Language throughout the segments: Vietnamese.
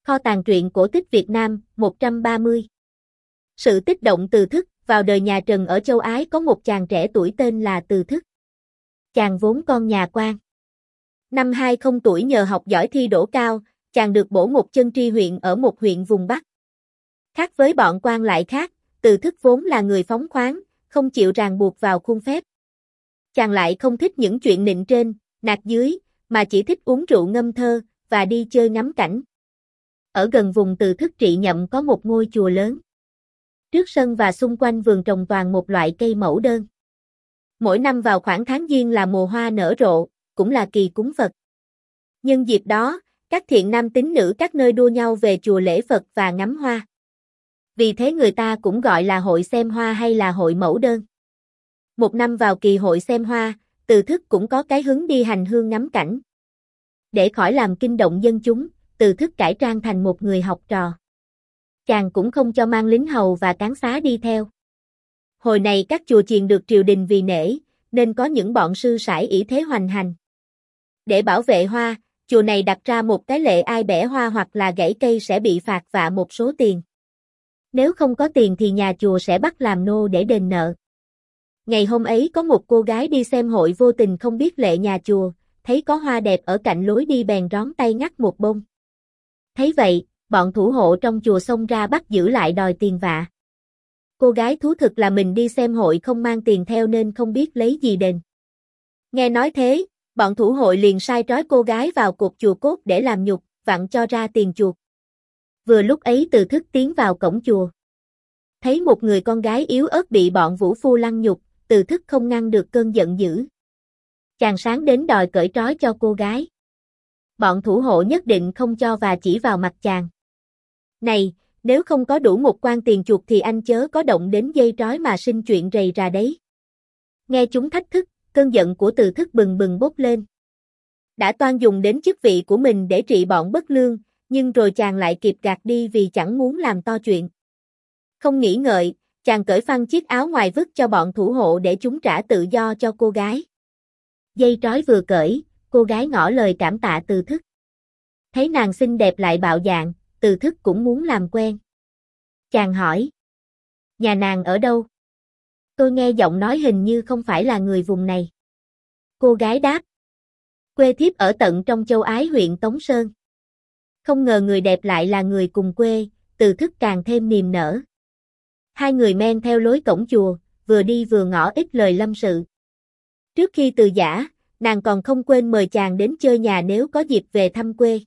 Kho tàng truyện cổ tích Việt Nam, 130. Sự tích động Từ Thức. Vào đời nhà Trần ở châu Ái có một chàng trẻ tuổi tên là Từ Thức. Chàng vốn con nhà quan. Năm 20 tuổi nhờ học giỏi thi đỗ cao, chàng được bổ một chân tri huyện ở một huyện vùng Bắc. Khác với bọn quan lại khác, Từ Thức vốn là người phóng khoáng, không chịu ràng buộc vào khuôn phép. Chàng lại không thích những chuyện nịnh trên, nạt dưới, mà chỉ thích uống rượu ngâm thơ, và đi chơi ngắm cảnh. Ở gần vùng Từ Thức trị nhậm có một ngôi chùa lớn. Trước sân và xung quanh vườn trồng toàn một loại cây mẫu đơn. Mỗi năm vào khoảng tháng Giêng là mùa hoa nở rộ, cũng là kỳ cúng Phật. Nhân dịp đó, các thiện nam tín nữ các nơi đua nhau về chùa lễ Phật và ngắm hoa. Vì thế người ta cũng gọi là hội xem hoa hay là hội mẫu đơn. Một năm vào kỳ hội xem hoa, Từ Thức cũng có cái hứng đi hành hương ngắm cảnh. Để khỏi làm kinh động dân chúng, Từ Thức cải trang thành một người học trò. Chàng cũng không cho mang lính hầu và cán xá đi theo. Hồi này các chùa chiền được triều đình vì nể, nên có những bọn sư sãi ỷ thế hoành hành. Để bảo vệ hoa, chùa này đặt ra một cái lệ ai bẻ hoa hoặc là gãy cây sẽ bị phạt vạ một số tiền. Nếu không có tiền thì nhà chùa sẽ bắt làm nô để đền nợ. Ngày hôm ấy có một cô gái đi xem hội vô tình không biết lệ nhà chùa, thấy có hoa đẹp ở cạnh lối đi bèn rón tay ngắt một bông. Thấy vậy, bọn thủ hộ trong chùa xông ra bắt giữ lại đòi tiền vạ. Cô gái thú thực là mình đi xem hội không mang tiền theo nên không biết lấy gì đền. Nghe nói thế, bọn thủ hội liền sai trói cô gái vào cột chùa cốt để làm nhục, vặn cho ra tiền chuộc. Vừa lúc ấy Từ Thức tiến vào cổng chùa. Thấy một người con gái yếu ớt bị bọn vũ phu lăng nhục, Từ Thức không ngăn được cơn giận dữ. Chàng sáng đến đòi cởi trói cho cô gái. Bọn thủ hộ nhất định không cho và chỉ vào mặt chàng. Này, nếu không có đủ một quan tiền chuộc thì anh chớ có động đến dây trói mà sinh chuyện rầy rà đấy. Nghe chúng thách thức, cơn giận của Từ Thức bừng bừng bốc lên. Đã toan dùng đến chức vị của mình để trị bọn bất lương, nhưng rồi chàng lại kịp gạt đi vì chẳng muốn làm to chuyện. Không nghĩ ngợi, chàng cởi phăng chiếc áo ngoài vứt cho bọn thủ hộ để chúng trả tự do cho cô gái. Dây trói vừa cởi, cô gái ngỏ lời cảm tạ Từ Thức. Thấy nàng xinh đẹp lại bạo dạn, Từ Thức cũng muốn làm quen. Chàng hỏi. Nhà nàng ở đâu? Tôi nghe giọng nói hình như không phải là người vùng này. Cô gái đáp. Quê thiếp ở tận trong châu Ái huyện Tống Sơn. Không ngờ người đẹp lại là người cùng quê, Từ Thức càng thêm niềm nở. Hai người men theo lối cổng chùa, vừa đi vừa ngỏ ít lời lâm sự. Trước khi từ giã, nàng còn không quên mời chàng đến chơi nhà nếu có dịp về thăm quê.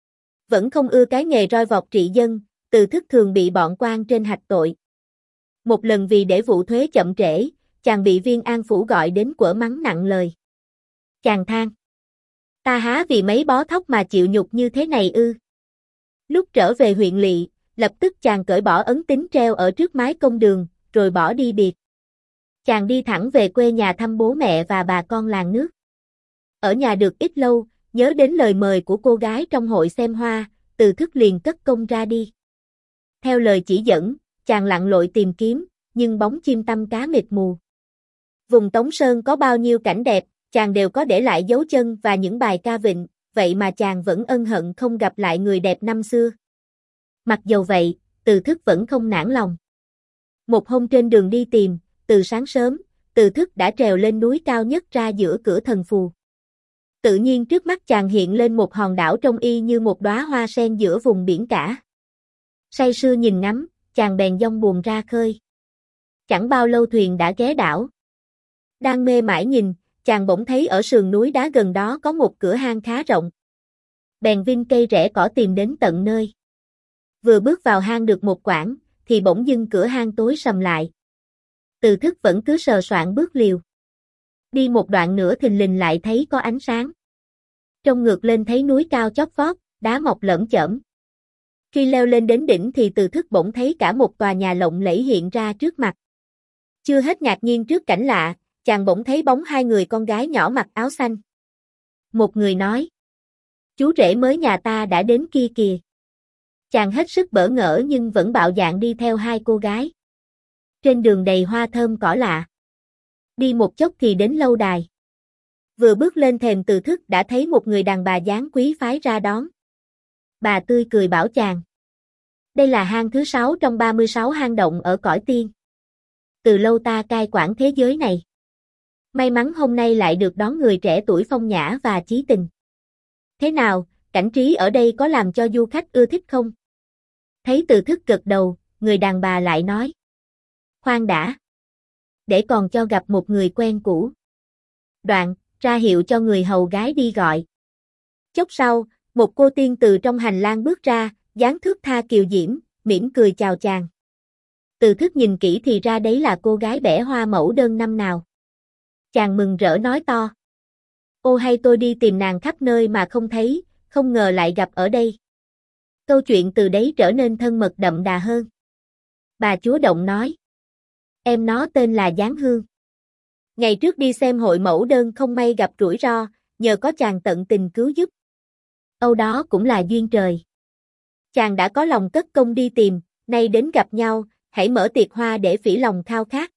Vẫn không ưa cái nghề roi vọt trị dân, Từ Thức thường bị bọn quan trên hạch tội. Một lần vì để vụ thuế chậm trễ, chàng bị viên an phủ gọi đến quở mắng nặng lời. Chàng than. Ta há vì mấy bó thóc mà chịu nhục như thế này ư? Lúc trở về huyện lỵ, lập tức chàng cởi bỏ ấn tín treo ở trước mái công đường, rồi bỏ đi biệt. Chàng đi thẳng về quê nhà thăm bố mẹ và bà con làng nước. Ở nhà được ít lâu, nhớ đến lời mời của cô gái trong hội xem hoa, Từ Thức liền cất công ra đi. Theo lời chỉ dẫn, chàng lặn lội tìm kiếm, nhưng bóng chim tăm cá mịt mù. Vùng Tống Sơn có bao nhiêu cảnh đẹp, chàng đều có để lại dấu chân và những bài ca vịnh, vậy mà chàng vẫn ân hận không gặp lại người đẹp năm xưa. Mặc dầu vậy, Từ Thức vẫn không nản lòng. Một hôm trên đường đi tìm, từ sáng sớm, Từ Thức đã trèo lên núi cao nhất ra giữa cửa thần phù. Tự nhiên trước mắt chàng hiện lên một hòn đảo trông y như một đóa hoa sen giữa vùng biển cả. Say sưa nhìn ngắm, chàng bèn dong buồm ra khơi. Chẳng bao lâu thuyền đã ghé đảo. Đang mê mải nhìn, chàng bỗng thấy ở sườn núi đá gần đó có một cửa hang khá rộng. Bèn vin cây rẽ cỏ tìm đến tận nơi. Vừa bước vào hang được một quãng, thì bỗng dưng cửa hang tối sầm lại. Từ Thức vẫn cứ sờ soạng bước liều. Đi một đoạn nữa thình lình lại thấy có ánh sáng. Trông ngược lên thấy núi cao chót vót, đá mọc lởm chởm. Khi leo lên đến đỉnh thì Từ Thức bỗng thấy cả một tòa nhà lộng lẫy hiện ra trước mặt. Chưa hết ngạc nhiên trước cảnh lạ, chàng bỗng thấy bóng hai người con gái nhỏ mặc áo xanh. Một người nói. Chú rể mới nhà ta đã đến kia kìa. Chàng hết sức bỡ ngỡ nhưng vẫn bạo dạn đi theo hai cô gái. Trên đường đầy hoa thơm cỏ lạ. Đi một chốc thì đến lâu đài. Vừa bước lên thềm Từ Thức đã thấy một người đàn bà dáng quý phái ra đón. Bà tươi cười bảo chàng. Đây là hang thứ 6 trong 36 hang động ở cõi tiên. Từ lâu ta cai quản thế giới này. May mắn hôm nay lại được đón người trẻ tuổi phong nhã và chí tình. Thế nào, cảnh trí ở đây có làm cho du khách ưa thích không? Thấy Từ Thức gật đầu, người đàn bà lại nói. Khoan đã. Để còn cho gặp một người quen cũ. Đoạn, ra hiệu cho người hầu gái đi gọi. Chốc sau, một cô tiên từ trong hành lang bước ra, dáng thướt tha kiều diễm, mỉm cười chào chàng. Từ Thức nhìn kỹ thì ra đấy là cô gái bẻ hoa mẫu đơn năm nào. Chàng mừng rỡ nói to. Ô hay tôi đi tìm nàng khắp nơi mà không thấy, không ngờ lại gặp ở đây. Câu chuyện từ đấy trở nên thân mật đậm đà hơn. Bà chúa động nói. Em nó tên là Giáng Hương. Ngày trước đi xem hội mẫu đơn không may gặp rủi ro, nhờ có chàng tận tình cứu giúp. Âu đó cũng là duyên trời. Chàng đã có lòng cất công đi tìm, nay đến gặp nhau, hãy mở tiệc hoa để phỉ lòng khao khát.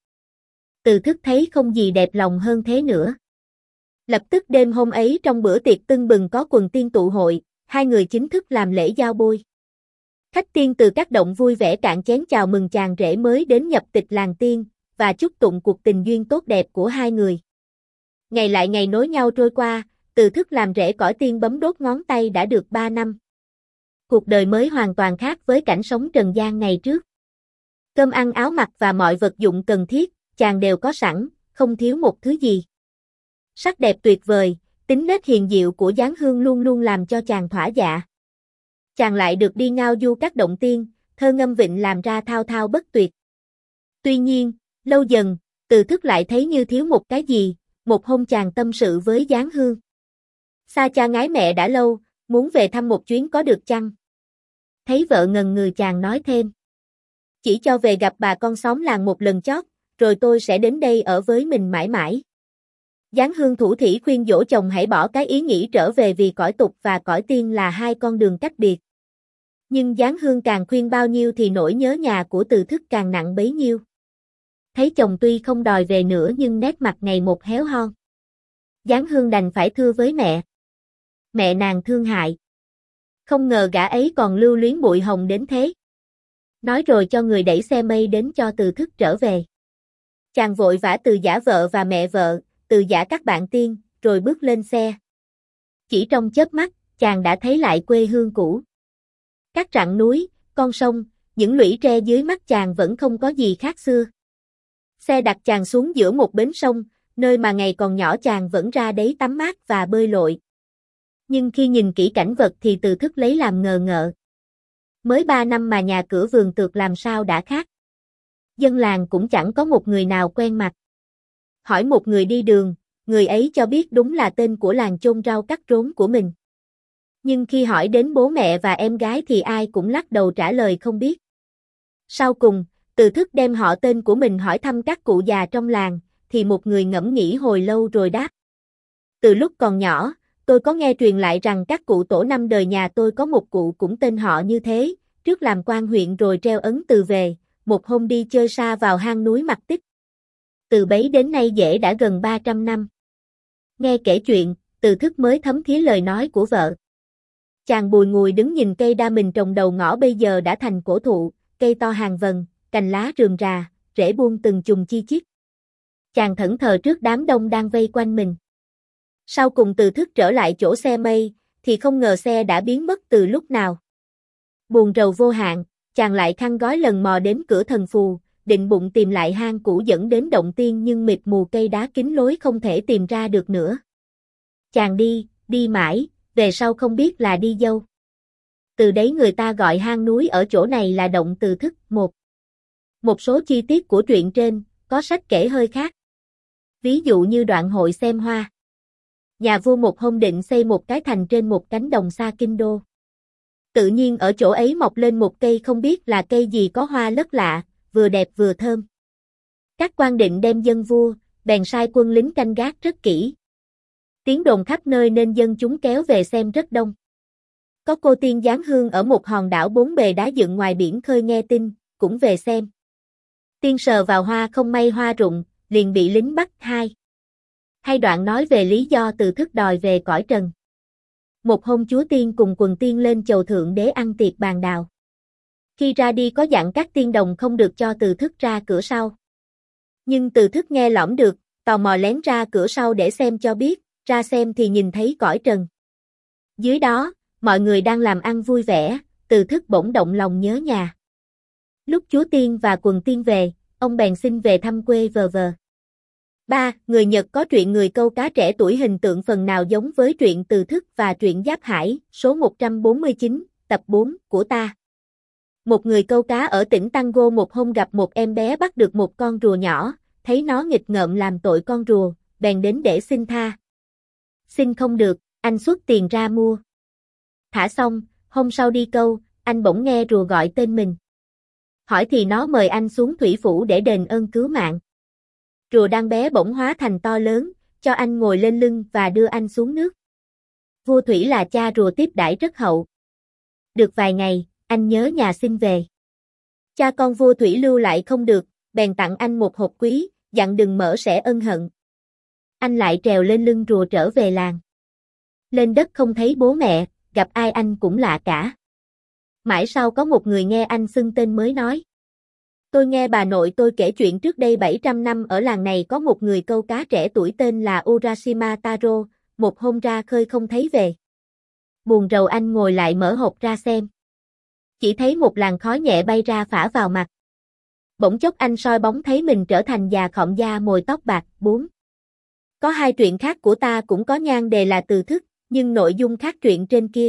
Từ Thức thấy không gì đẹp lòng hơn thế nữa. Lập tức đêm hôm ấy trong bữa tiệc tưng bừng có quần tiên tụ hội, hai người chính thức làm lễ giao bôi. Khách tiên từ các động vui vẻ cạn chén chào mừng chàng rể mới đến nhập tịch làng tiên, và chúc tụng cuộc tình duyên tốt đẹp của hai người. Ngày lại ngày nối nhau trôi qua, Từ Thức làm rễ cõi tiên bấm đốt ngón tay đã được 3 năm. Cuộc đời mới hoàn toàn khác với cảnh sống trần gian ngày trước. Cơm ăn áo mặc và mọi vật dụng cần thiết, chàng đều có sẵn, không thiếu một thứ gì. Sắc đẹp tuyệt vời, tính nết hiền diệu của Giáng Hương luôn luôn làm cho chàng thỏa dạ. Chàng lại được đi ngao du các động tiên, thơ ngâm vịnh làm ra thao thao bất tuyệt. Tuy nhiên, lâu dần, Từ Thức lại thấy như thiếu một cái gì, một hôm chàng tâm sự với Giáng Hương. Xa cha ngái mẹ đã lâu, muốn về thăm một chuyến có được chăng? Thấy vợ ngần ngừ chàng nói thêm. Chỉ cho về gặp bà con xóm làng một lần chót, rồi tôi sẽ đến đây ở với mình mãi mãi. Giáng Hương thủ thỉ khuyên dỗ chồng hãy bỏ cái ý nghĩ trở về vì cõi tục và cõi tiên là hai con đường cách biệt. Nhưng Giáng Hương càng khuyên bao nhiêu thì nỗi nhớ nhà của Từ Thức càng nặng bấy nhiêu. Thấy chồng tuy không đòi về nữa nhưng nét mặt ngày một héo hon. Giáng Hương đành phải thưa với mẹ. Mẹ nàng thương hại. Không ngờ gã ấy còn lưu luyến bụi hồng đến thế. Nói rồi cho người đẩy xe mây đến cho Từ Thức trở về. Chàng vội vã từ giả vợ và mẹ vợ, từ giả các bạn tiên, rồi bước lên xe. Chỉ trong chớp mắt, chàng đã thấy lại quê hương cũ. Các rặng núi, con sông, những lũy tre dưới mắt chàng vẫn không có gì khác xưa. Xe đặt chàng xuống giữa một bến sông, nơi mà ngày còn nhỏ chàng vẫn ra đấy tắm mát và bơi lội. Nhưng khi nhìn kỹ cảnh vật thì Từ Thức lấy làm ngờ ngợ. Mới 3 năm mà nhà cửa vườn tược làm sao đã khác. Dân làng cũng chẳng có một người nào quen mặt. Hỏi một người đi đường, người ấy cho biết đúng là tên của làng chôn rau cắt rốn của mình. Nhưng khi hỏi đến bố mẹ và em gái thì ai cũng lắc đầu trả lời không biết. Sau cùng, Từ Thức đem họ tên của mình hỏi thăm các cụ già trong làng, thì một người ngẫm nghĩ hồi lâu rồi đáp. Từ lúc còn nhỏ, tôi có nghe truyền lại rằng các cụ tổ năm đời nhà tôi có một cụ cũng tên họ như thế, trước làm quan huyện rồi treo ấn từ về, một hôm đi chơi xa vào hang núi Mặc Tích. Từ bấy đến nay dễ đã gần 300 năm. Nghe kể chuyện, Từ Thức mới thấm thía lời nói của vợ. Chàng bùi ngùi đứng nhìn cây đa mình trồng đầu ngõ bây giờ đã thành cổ thụ, cây to hàng vần, cành lá rườm rà, rễ buông từng chùm chi chít. Chàng thẫn thờ trước đám đông đang vây quanh mình. Sau cùng Từ Thức trở lại chỗ xe mây, thì không ngờ xe đã biến mất từ lúc nào. Buồn rầu vô hạn, chàng lại khăn gói lần mò đến cửa thần phù, định bụng tìm lại hang cũ dẫn đến động tiên nhưng mịt mù cây đá kín lối không thể tìm ra được nữa. Chàng đi mãi, về sau không biết là đi đâu. Từ đấy người ta gọi hang núi ở chỗ này là động Từ Thức. Một số chi tiết của truyện trên, có sách kể hơi khác. Ví dụ như đoạn hội xem hoa. Nhà vua một hôm định xây một cái thành trên một cánh đồng xa kinh đô. Tự nhiên ở chỗ ấy mọc lên một cây không biết là cây gì có hoa lất lạ, vừa đẹp vừa thơm. Các quan định đem dâng vua, bèn sai quân lính canh gác rất kỹ. Tiếng đồn khắp nơi nên dân chúng kéo về xem rất đông. Có cô tiên Giáng Hương ở một hòn đảo bốn bề đá dựng ngoài biển khơi nghe tin, cũng về xem. Tiên sờ vào hoa không may hoa rụng, liền bị lính bắt. Hai đoạn nói về lý do Từ Thức đòi về cõi trần. Một hôm chúa tiên cùng quần tiên lên chầu thượng đế ăn tiệc bàn đào. Khi ra đi có dặn các tiên đồng không được cho Từ Thức ra cửa sau. Nhưng Từ Thức nghe lỏm được, tò mò lén ra cửa sau để xem cho biết, ra xem thì nhìn thấy cõi trần. Dưới đó, mọi người đang làm ăn vui vẻ, Từ Thức bỗng động lòng nhớ nhà. Lúc chúa tiên và quần tiên về, ông bèn xin về thăm quê vờ vờ. 3. Người Nhật có truyện người câu cá trẻ tuổi hình tượng phần nào giống với truyện Từ Thức và truyện Giáp Hải, số 149, tập 4, của ta. Một người câu cá ở tỉnh Tango một hôm gặp một em bé bắt được một con rùa nhỏ, thấy nó nghịch ngợm làm tội con rùa, bèn đến để xin tha. Xin không được, anh xuất tiền ra mua. Thả xong, hôm sau đi câu, anh bỗng nghe rùa gọi tên mình. Hỏi thì nó mời anh xuống thủy phủ để đền ơn cứu mạng. Rùa đang bé bỗng hóa thành to lớn, cho anh ngồi lên lưng và đưa anh xuống nước. Vua Thủy là cha rùa tiếp đãi rất hậu. Được vài ngày, anh nhớ nhà xin về. Cha con vua Thủy lưu lại không được, bèn tặng anh một hộp quý, dặn đừng mở sẽ ân hận. Anh lại trèo lên lưng rùa trở về làng. Lên đất không thấy bố mẹ, gặp ai anh cũng lạ cả. Mãi sau có một người nghe anh xưng tên mới nói. Tôi nghe bà nội tôi kể chuyện trước đây 700 năm ở làng này có một người câu cá trẻ tuổi tên là Urashima Taro, một hôm ra khơi không thấy về. Buồn rầu anh ngồi lại mở hộp ra xem. Chỉ thấy một làn khói nhẹ bay ra phả vào mặt. Bỗng chốc anh soi bóng thấy mình trở thành già khọm da mồi tóc bạc. 4. Có hai truyện khác của ta cũng có nhan đề là Từ Thức, nhưng nội dung khác truyện trên kia.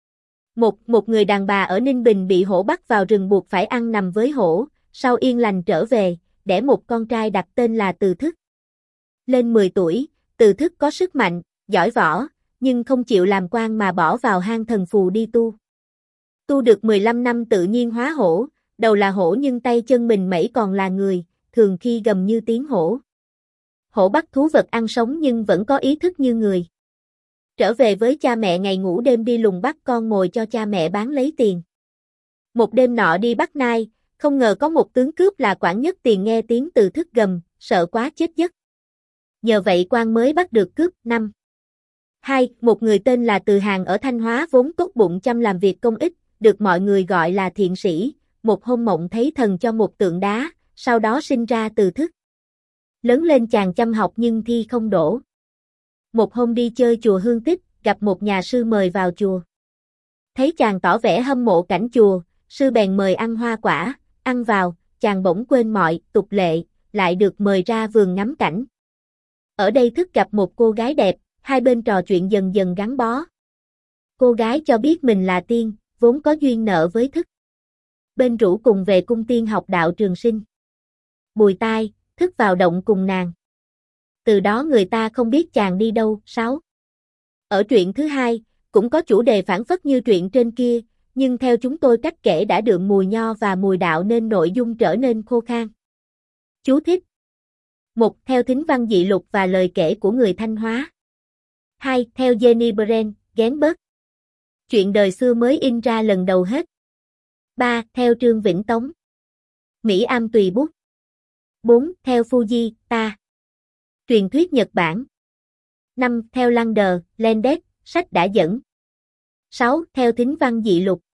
Một người đàn bà ở Ninh Bình bị hổ bắt vào rừng buộc phải ăn nằm với hổ, sau yên lành trở về, đẻ một con trai đặt tên là Từ Thức. Lên 10 tuổi, Từ Thức có sức mạnh, giỏi võ, nhưng không chịu làm quan mà bỏ vào hang thần phù đi tu. Tu được 15 năm tự nhiên hóa hổ, đầu là hổ nhưng tay chân mình mẩy còn là người, thường khi gầm như tiếng hổ. Hổ bắt thú vật ăn sống nhưng vẫn có ý thức như người. Trở về với cha mẹ ngày ngủ đêm đi lùng bắt con mồi cho cha mẹ bán lấy tiền. Một đêm nọ đi bắt nai, không ngờ có một tướng cướp là Quản Nhất Tiền nghe tiếng Từ Thức gầm, sợ quá chết giấc. Nhờ vậy quan mới bắt được cướp. 5. 2. Một người tên là Từ Hàng ở Thanh Hóa vốn tốt bụng chăm làm việc công ích, được mọi người gọi là thiện sĩ, một hôm mộng thấy thần cho một tượng đá, sau đó sinh ra Từ Thức. Lớn lên chàng chăm học nhưng thi không đỗ. Một hôm đi chơi chùa Hương Tích, gặp một nhà sư mời vào chùa. Thấy chàng tỏ vẻ hâm mộ cảnh chùa, sư bèn mời ăn hoa quả, ăn vào, chàng bỗng quên mọi tục lệ, lại được mời ra vườn ngắm cảnh. Ở đây Thức gặp một cô gái đẹp, hai bên trò chuyện dần dần gắn bó. Cô gái cho biết mình là tiên, vốn có duyên nợ với Thức. Bên rủ cùng về cung tiên học đạo trường sinh. Bùi tai, Thức vào động cùng nàng. Từ đó người ta không biết chàng đi đâu. 6. Ở truyện thứ hai, cũng có chủ đề phản phất như truyện trên kia, nhưng theo chúng tôi cách kể đã đượm mùi nho và mùi đạo nên nội dung trở nên khô khan. Chú thích. 1. Theo thính văn dị lục và lời kể của người Thanh Hóa. 2. Theo Jenny Brand, Gainsbourg. Chuyện đời xưa mới in ra lần đầu hết. 3. Theo Trương Vĩnh Tống. Mỹ Am tùy bút. 4. Theo Fuji, ta. Truyền thuyết Nhật Bản. 5. Theo Lander, Landes, sách đã dẫn. 6. Theo thính văn dị lục.